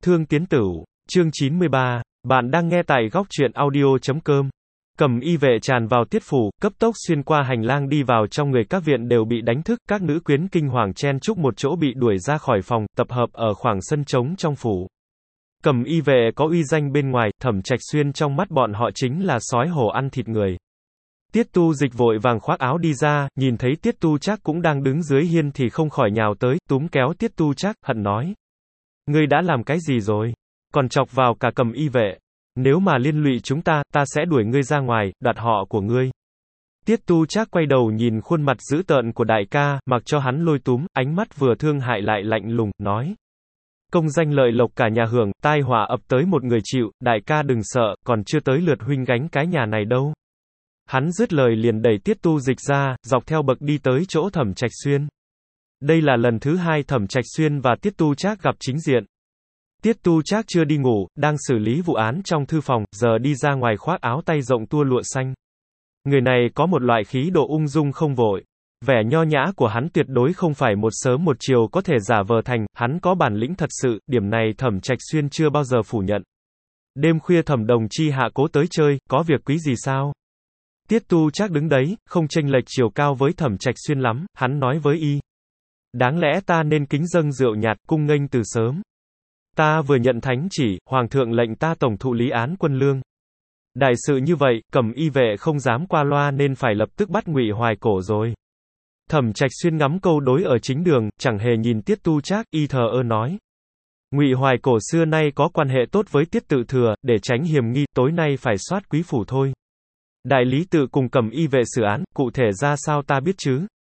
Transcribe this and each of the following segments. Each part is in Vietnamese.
Thương Tiến Tửu, chương 93, bạn đang nghe tại góc truyện audio.com. Cầm y vệ tràn vào tiết phủ, cấp tốc xuyên qua hành lang đi vào trong người các viện đều bị đánh thức, các nữ quyến kinh hoàng chen chúc một chỗ bị đuổi ra khỏi phòng, tập hợp ở khoảng sân trống trong phủ. Cầm y vệ có uy danh bên ngoài, Thẩm Trạch Xuyên trong mắt bọn họ chính là sói hổ ăn thịt người. Tiết Tu Dịch vội vàng khoác áo đi ra, nhìn thấy Tiết Tu Trác cũng đang đứng dưới hiên thì không khỏi nhào tới, túm kéo Tiết Tu Trác, hận nói: ngươi đã làm cái gì rồi? Còn chọc vào cả cầm y vệ. Nếu mà liên lụy chúng ta sẽ đuổi ngươi ra ngoài, đoạt họ của ngươi. Tiết Tu Trác quay đầu nhìn khuôn mặt dữ tợn của đại ca, mặc cho hắn lôi túm, ánh mắt vừa thương hại lại lạnh lùng, nói: công danh lợi lộc cả nhà hưởng, tai họa ập tới một người chịu, đại ca đừng sợ, còn chưa tới lượt huynh gánh cái nhà này đâu. Hắn dứt lời liền đẩy Tiết Tu Dịch ra, dọc theo bậc đi tới chỗ Thẩm Trạch Xuyên. Đây là lần thứ hai Thẩm Trạch Xuyên và Tiết Tu Trác gặp chính diện. Tiết Tu Trác chưa đi ngủ, đang xử lý vụ án trong thư phòng, giờ đi ra ngoài khoác áo tay rộng tua lụa xanh. Người này có một loại khí độ ung dung không vội. Vẻ nho nhã của hắn tuyệt đối không phải một sớm một chiều có thể giả vờ thành, hắn có bản lĩnh thật sự, điểm này Thẩm Trạch Xuyên chưa bao giờ phủ nhận. Đêm khuya Thẩm đồng chi hạ cố tới chơi, có việc quý gì sao? Tiết Tu Trác đứng đấy, không chênh lệch chiều cao với Thẩm Trạch Xuyên lắm, hắn nói với y: đáng lẽ ta nên kính dâng rượu nhạt, cung nghênh từ sớm. Ta vừa nhận thánh chỉ, hoàng thượng lệnh ta tổng thụ lý án quân lương. Đại sự như vậy, cầm y vệ không dám qua loa nên phải lập tức bắt Ngụy Hoài Cổ rồi. Thẩm Trạch Xuyên ngắm câu đối ở chính đường, chẳng hề nhìn Tiết Tu Trác, y thờ ơ nói: Ngụy Hoài Cổ xưa nay có quan hệ tốt với Tiết Tự Thừa, để tránh hiềm nghi, tối nay phải soát quý phủ thôi. Đại lý tự cùng cầm y vệ xử án, cụ thể ra sao ta biết chứ?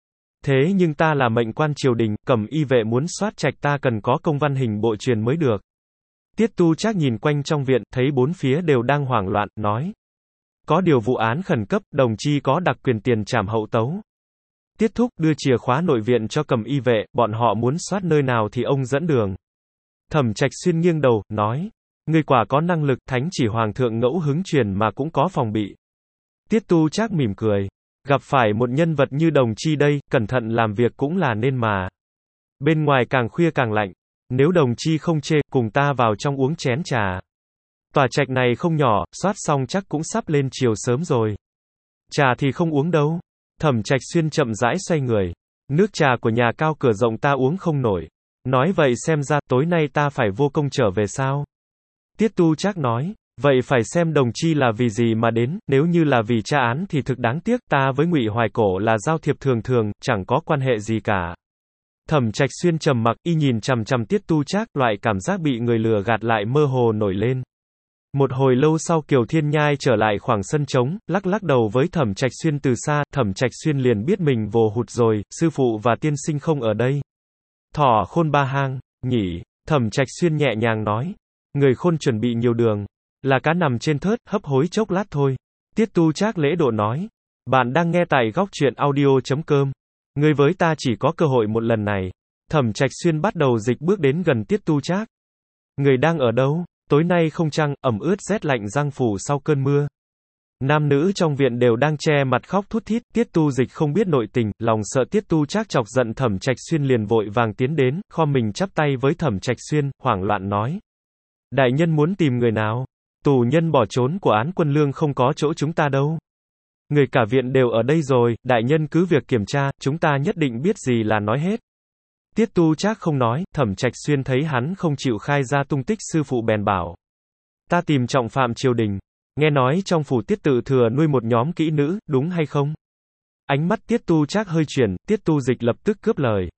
Thế nhưng ta là mệnh quan triều đình, cầm y vệ muốn soát trạch ta cần có công văn hình bộ truyền mới được. Tiết Tu Trác nhìn quanh trong viện, thấy bốn phía đều đang hoảng loạn, nói: có điều vụ án khẩn cấp, đồng chi có đặc quyền tiền trảm hậu tấu. Tiết thúc đưa chìa khóa nội viện cho cầm y vệ, bọn họ muốn soát nơi nào thì ông dẫn đường. Thẩm Trạch Xuyên nghiêng đầu, nói: ngươi quả có năng lực, thánh chỉ hoàng thượng ngẫu hứng truyền mà cũng có phòng bị. Tiết Tu Trác mỉm cười: gặp phải một nhân vật như đồng chi đây, cẩn thận làm việc cũng là nên mà. Bên ngoài càng khuya càng lạnh. Nếu đồng chi không chê, cùng ta vào trong uống chén trà. Tòa trạch này không nhỏ, soát xong chắc cũng sắp lên chiều sớm rồi. Trà thì không uống đâu. Thẩm Trạch Xuyên chậm rãi xoay người. Nước trà của nhà cao cửa rộng ta uống không nổi. Nói vậy xem ra, tối nay ta phải vô công trở về sao? Tiết Tu Trác nói: vậy phải xem đồng chi là vì gì mà đến, nếu như là vì tra án thì thực đáng tiếc, ta với Ngụy Hoài Cổ là giao thiệp thường thường, chẳng có quan hệ gì cả. Thẩm Trạch Xuyên trầm mặc, y nhìn chằm chằm Tiết Tu Trác, loại cảm giác bị người lừa gạt lại mơ hồ nổi lên. Một hồi lâu sau Kiều Thiên Nhai trở lại khoảng sân trống, lắc lắc đầu với Thẩm Trạch Xuyên từ xa, Thẩm Trạch Xuyên liền biết mình vồ hụt rồi, sư phụ và tiên sinh không ở đây. Thỏ khôn ba hang, nhỉ? Thẩm Trạch Xuyên nhẹ nhàng nói. Người khôn chuẩn bị nhiều đường. Là cá nằm trên thớt, hấp hối chốc lát thôi. Tiết Tu Trác lễ độ nói. Bạn đang nghe tại góc truyện audio.com. Ngươi với ta chỉ có cơ hội một lần này. Thẩm Trạch Xuyên bắt đầu dịch bước đến gần Tiết Tu Trác. Người đang ở đâu? Tối nay không trăng, ẩm ướt rét lạnh giăng phủ sau cơn mưa. Nam nữ trong viện đều đang che mặt khóc thút thít, Tiết Tu Dịch không biết nội tình, lòng sợ Tiết Tu Trác chọc giận Thẩm Trạch Xuyên liền vội vàng tiến đến, khom mình chắp tay với Thẩm Trạch Xuyên, hoảng loạn nói. Đại nhân muốn tìm người nào? Tù nhân bỏ trốn của án quân lương không có chỗ chúng ta đâu. Người cả viện đều ở đây rồi, đại nhân cứ việc kiểm tra, chúng ta nhất định biết gì là nói hết. Tiết Tu Trác không nói, Thẩm Trạch Xuyên thấy hắn không chịu khai ra tung tích sư phụ bèn bảo. Ta tìm trọng phạm triều đình. Nghe nói trong phủ Tiết Tự Thừa nuôi một nhóm kỹ nữ, đúng hay không? Ánh mắt Tiết Tu Trác hơi chuyển, Tiết Tu Dịch lập tức cướp lời.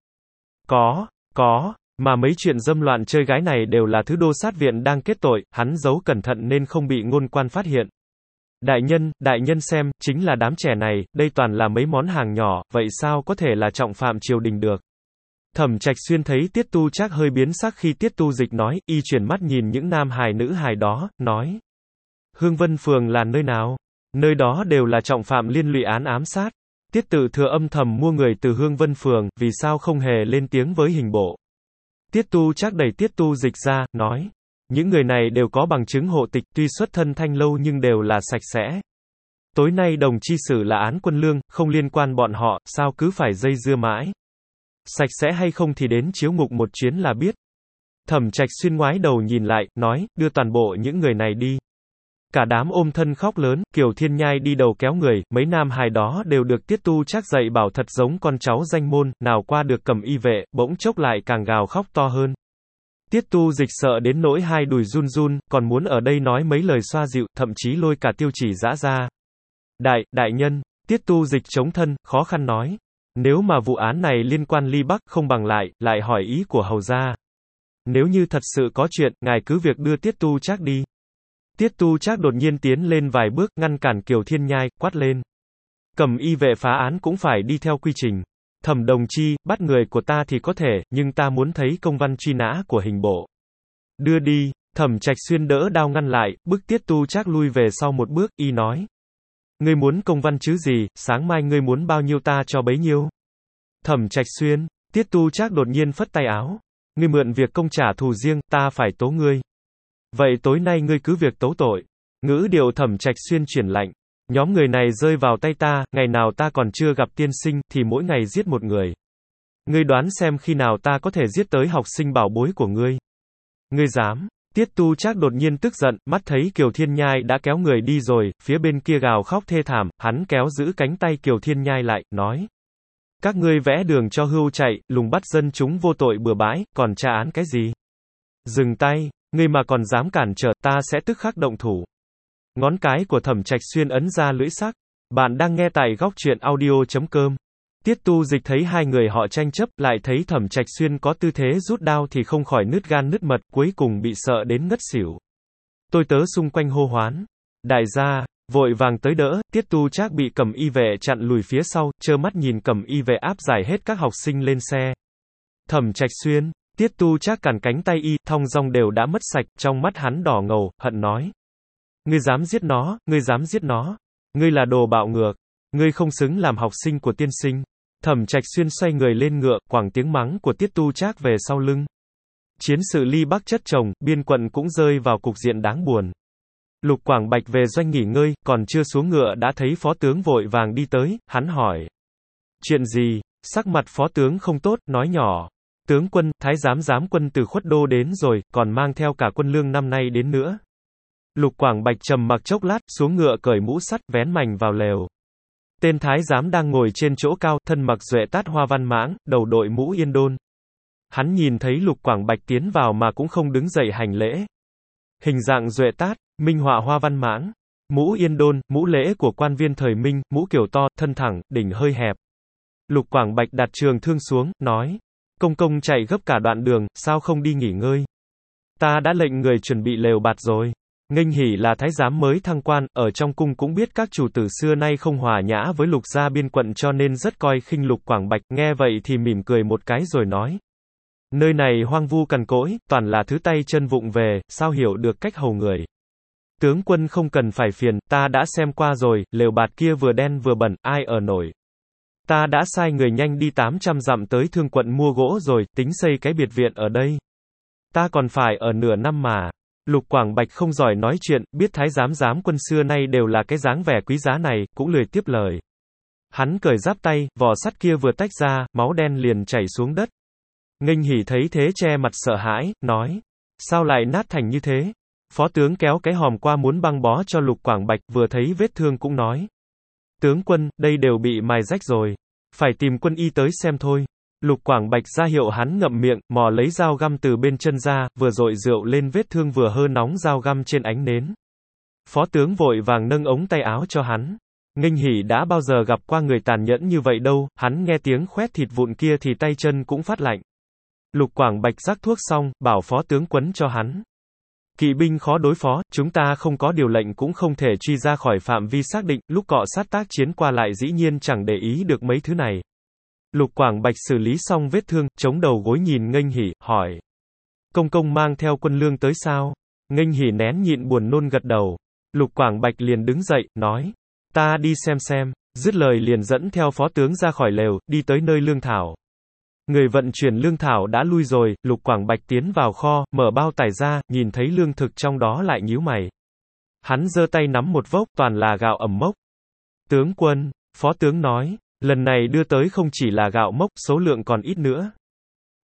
Có, mà mấy chuyện dâm loạn chơi gái này đều là thứ đô sát viện đang kết tội, hắn giấu cẩn thận nên không bị ngôn quan phát hiện. Đại nhân xem, chính là đám trẻ này, đây toàn là mấy món hàng nhỏ, vậy sao có thể là trọng phạm triều đình được? Thẩm Trạch Xuyên thấy Tiết Tu Trác hơi biến sắc khi Tiết Tu Dịch nói, y chuyển mắt nhìn những nam hài nữ hài đó, nói. Hương Vân Phường là nơi nào? Nơi đó đều là trọng phạm liên lụy án ám sát. Tiết Tự Thừa âm thầm mua người từ Hương Vân Phường, vì sao không hề lên tiếng với hình bộ? Tiết Tu Trác đẩy Tiết Tu Dịch ra, nói. Những người này đều có bằng chứng hộ tịch, tuy xuất thân thanh lâu nhưng đều là sạch sẽ. Tối nay đồng chi xử là án quân lương, không liên quan bọn họ, sao cứ phải dây dưa mãi? Sạch sẽ hay không thì đến chiếu ngục một chuyến là biết. Thẩm Trạch Xuyên ngoái đầu nhìn lại, nói, đưa toàn bộ những người này đi. Cả đám ôm thân khóc lớn, Kiều Thiên Nhai đi đầu kéo người, mấy nam hài đó đều được Tiết Tu Trác dạy bảo thật giống con cháu danh môn, nào qua được Cẩm Y vệ, bỗng chốc lại càng gào khóc to hơn. Tiết Tu Dịch sợ đến nỗi hai đùi run run, còn muốn ở đây nói mấy lời xoa dịu, thậm chí lôi cả Tiêu Chỉ Dã ra. Đại nhân, Tiết Tu Dịch chống thân, khó khăn nói. Nếu mà vụ án này liên quan Ly Bắc, không bằng lại hỏi ý của hầu gia. Nếu như thật sự có chuyện, ngài cứ việc đưa Tiết Tu Trác đi. Tiết Tu Trác đột nhiên tiến lên vài bước, ngăn cản Kiều Thiên Nhai, quát lên. Cẩm Y vệ phá án cũng phải đi theo quy trình. Thẩm đồng chi, bắt người của ta thì có thể, nhưng ta muốn thấy công văn truy nã của hình bộ. Đưa đi. Thẩm Trạch Xuyên đỡ đao ngăn lại, bức Tiết Tu Trác lui về sau một bước, y nói. Ngươi muốn công văn chứ gì, sáng mai ngươi muốn bao nhiêu ta cho bấy nhiêu. Thẩm Trạch Xuyên, Tiết Tu Trác đột nhiên phất tay áo. Ngươi mượn việc công trả thù riêng, ta phải tố ngươi. Vậy tối nay ngươi cứ việc tấu tội. Ngữ điệu Thẩm Trạch Xuyên chuyển lạnh. Nhóm người này rơi vào tay ta, ngày nào ta còn chưa gặp tiên sinh, thì mỗi ngày giết một người. Ngươi đoán xem khi nào ta có thể giết tới học sinh bảo bối của ngươi. Ngươi dám. Tiết Tu Trác đột nhiên tức giận, mắt thấy Kiều Thiên Nhai đã kéo người đi rồi, phía bên kia gào khóc thê thảm, hắn kéo giữ cánh tay Kiều Thiên Nhai lại, nói. Các ngươi vẽ đường cho hươu chạy, lùng bắt dân chúng vô tội bừa bãi, còn tra án cái gì? Dừng tay, ngươi mà còn dám cản trở, ta sẽ tức khắc động thủ. Ngón cái của Thẩm Trạch Xuyên ấn ra lưỡi sắc. Bạn đang nghe tại góc truyện audio.com. Tiết Tu Dịch thấy hai người họ tranh chấp, lại thấy Thẩm Trạch Xuyên có tư thế rút đao thì không khỏi nứt gan nứt mật, cuối cùng bị sợ đến ngất xỉu. Tôi tớ xung quanh hô hoán. Đại gia, vội vàng tới đỡ, Tiết Tu Trác bị Cẩm Y vệ chặn lùi phía sau, trơ mắt nhìn Cẩm Y vệ áp giải hết các học sinh lên xe. Thẩm Trạch Xuyên, Tiết Tu Trác cản cánh tay y, thong dong đều đã mất sạch, trong mắt hắn đỏ ngầu, hận nói. Ngươi dám giết nó, ngươi dám giết nó. Ngươi là đồ bạo ngược. Ngươi không xứng làm học sinh của tiên sinh. Thẩm Trạch Xuyên xoay người lên ngựa, quẳng tiếng mắng của Tiết Tu Trác về sau lưng. Chiến sự Ly Bắc chất chồng, biên quận cũng rơi vào cục diện đáng buồn. Lục Quảng Bạch về doanh nghỉ ngơi, còn chưa xuống ngựa đã thấy phó tướng vội vàng đi tới, hắn hỏi. Chuyện gì? Sắc mặt phó tướng không tốt, nói nhỏ. Tướng quân, thái giám quân từ Khuất Đô đến rồi, còn mang theo cả quân lương năm nay đến nữa. Lục Quảng Bạch trầm mặc chốc lát, xuống ngựa cởi mũ sắt, vén mành vào lều. Tên thái giám đang ngồi trên chỗ cao, thân mặc duệ tát hoa văn mãng, đầu đội mũ yên đôn. Hắn nhìn thấy Lục Quảng Bạch tiến vào mà cũng không đứng dậy hành lễ. Hình dạng duệ tát, minh họa hoa văn mãng, mũ yên đôn, mũ lễ của quan viên thời Minh, mũ kiểu to, thân thẳng, đỉnh hơi hẹp. Lục Quảng Bạch đặt trường thương xuống, nói. Công công chạy gấp cả đoạn đường, sao không đi nghỉ ngơi? Ta đã lệnh người chuẩn bị lều bạt rồi. Nghênh Hỉ là thái giám mới thăng quan, ở trong cung cũng biết các chủ tử xưa nay không hòa nhã với Lục gia biên quận cho nên rất coi khinh Lục Quảng Bạch, nghe vậy thì mỉm cười một cái rồi nói. Nơi này hoang vu cằn cỗi, toàn là thứ tay chân vụng về, sao hiểu được cách hầu người. Tướng quân không cần phải phiền, ta đã xem qua rồi, lều bạt kia vừa đen vừa bẩn, ai ở nổi. Ta đã sai người nhanh đi 800 dặm tới Thương quận mua gỗ rồi, tính xây cái biệt viện ở đây. Ta còn phải ở nửa năm mà. Lục Quảng Bạch không giỏi nói chuyện, biết thái giám quân xưa nay đều là cái dáng vẻ quý giá này, cũng lười tiếp lời. Hắn cởi giáp tay, vỏ sắt kia vừa tách ra, máu đen liền chảy xuống đất. Nghênh Hỉ thấy thế che mặt sợ hãi, nói. Sao lại nát thành như thế? Phó tướng kéo cái hòm qua muốn băng bó cho Lục Quảng Bạch, vừa thấy vết thương cũng nói. Tướng quân, đây đều bị mài rách rồi. Phải tìm quân y tới xem thôi. Lục Quảng Bạch ra hiệu hắn ngậm miệng, mò lấy dao găm từ bên chân ra, vừa dội rượu lên vết thương vừa hơ nóng dao găm trên ánh nến. Phó tướng vội vàng nâng ống tay áo cho hắn. Nghênh Hỉ đã bao giờ gặp qua người tàn nhẫn như vậy đâu, hắn nghe tiếng khoét thịt vụn kia thì tay chân cũng phát lạnh. Lục Quảng Bạch rắc thuốc xong, bảo phó tướng quấn cho hắn. Kỵ binh khó đối phó, chúng ta không có điều lệnh cũng không thể truy ra khỏi phạm vi xác định, lúc cọ sát tác chiến qua lại dĩ nhiên chẳng để ý được mấy thứ này. Lục Quảng Bạch xử lý xong vết thương, chống đầu gối nhìn Nghênh Hỉ, hỏi. Công công mang theo quân lương tới sao? Nghênh Hỉ nén nhịn buồn nôn gật đầu. Lục Quảng Bạch liền đứng dậy, nói. Ta đi xem, dứt lời liền dẫn theo phó tướng ra khỏi lều, đi tới nơi lương thảo. Người vận chuyển lương thảo đã lui rồi, Lục Quảng Bạch tiến vào kho, mở bao tải ra, nhìn thấy lương thực trong đó lại nhíu mày. Hắn giơ tay nắm một vốc, toàn là gạo ẩm mốc. Tướng quân, phó tướng nói, lần này đưa tới không chỉ là gạo mốc, số lượng còn ít nữa.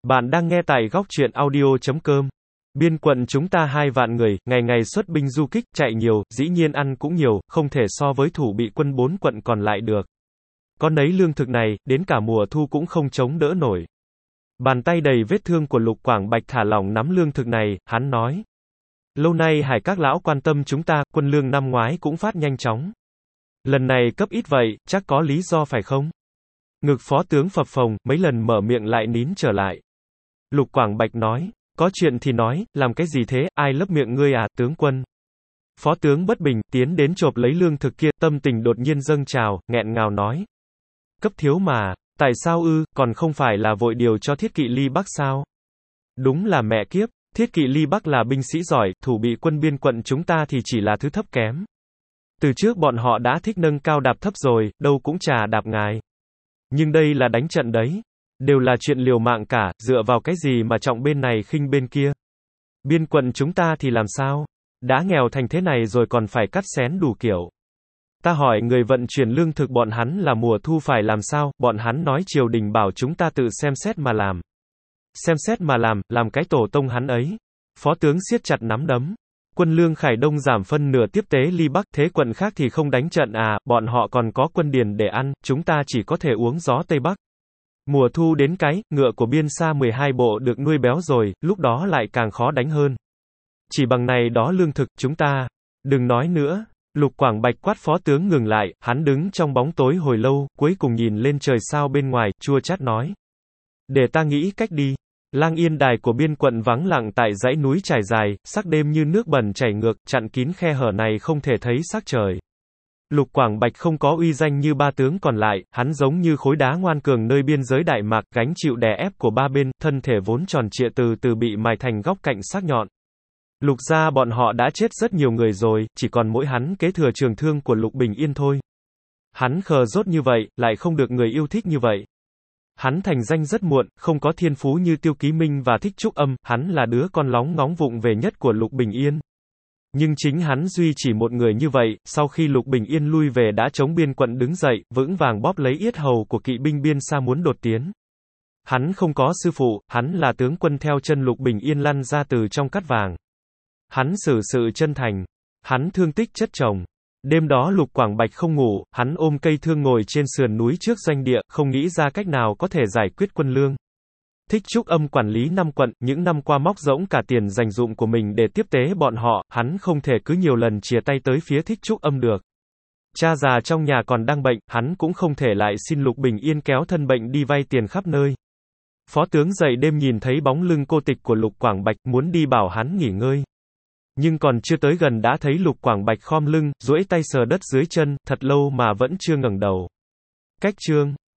Bạn đang nghe tại góc truyện audio.com. Biên quận chúng ta 2 vạn người, ngày ngày xuất binh du kích, chạy nhiều, dĩ nhiên ăn cũng nhiều, không thể so với thủ bị quân 4 quận còn lại được. Có nấy lương thực này, đến cả mùa thu cũng không chống đỡ nổi. Bàn tay đầy vết thương của Lục Quảng Bạch thả lỏng nắm lương thực này, hắn nói. Lâu nay Hải các lão quan tâm chúng ta, quân lương năm ngoái cũng phát nhanh chóng. Lần này cấp ít vậy, chắc có lý do phải không? Ngực phó tướng phập phồng, mấy lần mở miệng lại nín trở lại. Lục Quảng Bạch nói, có chuyện thì nói, làm cái gì thế, ai lấp miệng ngươi à, tướng quân? Phó tướng bất bình, tiến đến chộp lấy lương thực kia, tâm tình đột nhiên dâng trào, nghẹn ngào nói. Cấp thiếu mà, tại sao ư, còn không phải là vội điều cho Thiết Kỵ Ly Bắc sao? Đúng là mẹ kiếp, Thiết Kỵ Ly Bắc là binh sĩ giỏi, thủ bị quân biên quận chúng ta thì chỉ là thứ thấp kém. Từ trước bọn họ đã thích nâng cao đạp thấp rồi, đâu cũng chà đạp ngài. Nhưng đây là đánh trận đấy. Đều là chuyện liều mạng cả, dựa vào cái gì mà trọng bên này khinh bên kia. Biên quận chúng ta thì làm sao? Đã nghèo thành thế này rồi còn phải cắt xén đủ kiểu. Ta hỏi người vận chuyển lương thực bọn hắn là mùa thu phải làm sao, bọn hắn nói triều đình bảo chúng ta tự xem xét mà làm. Xem xét mà làm cái tổ tông hắn ấy. Phó tướng siết chặt nắm đấm. Quân lương Khải Đông giảm phân nửa tiếp tế Ly Bắc, thế quận khác thì không đánh trận à, bọn họ còn có quân điền để ăn, chúng ta chỉ có thể uống gió Tây Bắc. Mùa thu đến cái, ngựa của biên xa 12 bộ được nuôi béo rồi, lúc đó lại càng khó đánh hơn. Chỉ bằng này đó lương thực, chúng ta. Đừng nói nữa. Lục Quảng Bạch quát phó tướng ngừng lại, hắn đứng trong bóng tối hồi lâu, cuối cùng nhìn lên trời sao bên ngoài, chua chát nói. Để ta nghĩ cách đi. Lang Yên đài của biên quận vắng lặng tại dãy núi trải dài, sắc đêm như nước bẩn chảy ngược, chặn kín khe hở này không thể thấy sắc trời. Lục Quảng Bạch không có uy danh như ba tướng còn lại, hắn giống như khối đá ngoan cường nơi biên giới Đại Mạc, gánh chịu đè ép của ba bên, thân thể vốn tròn trịa từ từ bị mài thành góc cạnh sắc nhọn. Lục gia bọn họ đã chết rất nhiều người rồi, chỉ còn mỗi hắn kế thừa trường thương của Lục Bình Yên thôi. Hắn khờ dốt như vậy, lại không được người yêu thích như vậy. Hắn thành danh rất muộn, không có thiên phú như Tiêu Ký Minh và Thích Trúc Âm, hắn là đứa con lóng ngóng vụng về nhất của Lục Bình Yên. Nhưng chính hắn duy chỉ một người như vậy, sau khi Lục Bình Yên lui về đã chống biên quận đứng dậy, vững vàng bóp lấy yết hầu của kỵ binh biên xa muốn đột tiến. Hắn không có sư phụ, hắn là tướng quân theo chân Lục Bình Yên lăn ra từ trong cát vàng. Hắn xử sự chân thành. Hắn thương tích chất chồng. Đêm đó Lục Quảng Bạch không ngủ, hắn ôm cây thương ngồi trên sườn núi trước doanh địa, không nghĩ ra cách nào có thể giải quyết quân lương. Thích Trúc Âm quản lý 5 quận, những năm qua móc rỗng cả tiền dành dụm của mình để tiếp tế bọn họ, hắn không thể cứ nhiều lần chìa tay tới phía Thích Trúc Âm được. Cha già trong nhà còn đang bệnh, hắn cũng không thể lại xin Lục Bình Yên kéo thân bệnh đi vay tiền khắp nơi. Phó tướng dậy đêm nhìn thấy bóng lưng cô tịch của Lục Quảng Bạch, muốn đi bảo hắn nghỉ ngơi. Nhưng còn chưa tới gần đã thấy Lục Quảng Bạch khom lưng, duỗi tay sờ đất dưới chân, thật lâu mà vẫn chưa ngẩng đầu. Cách chương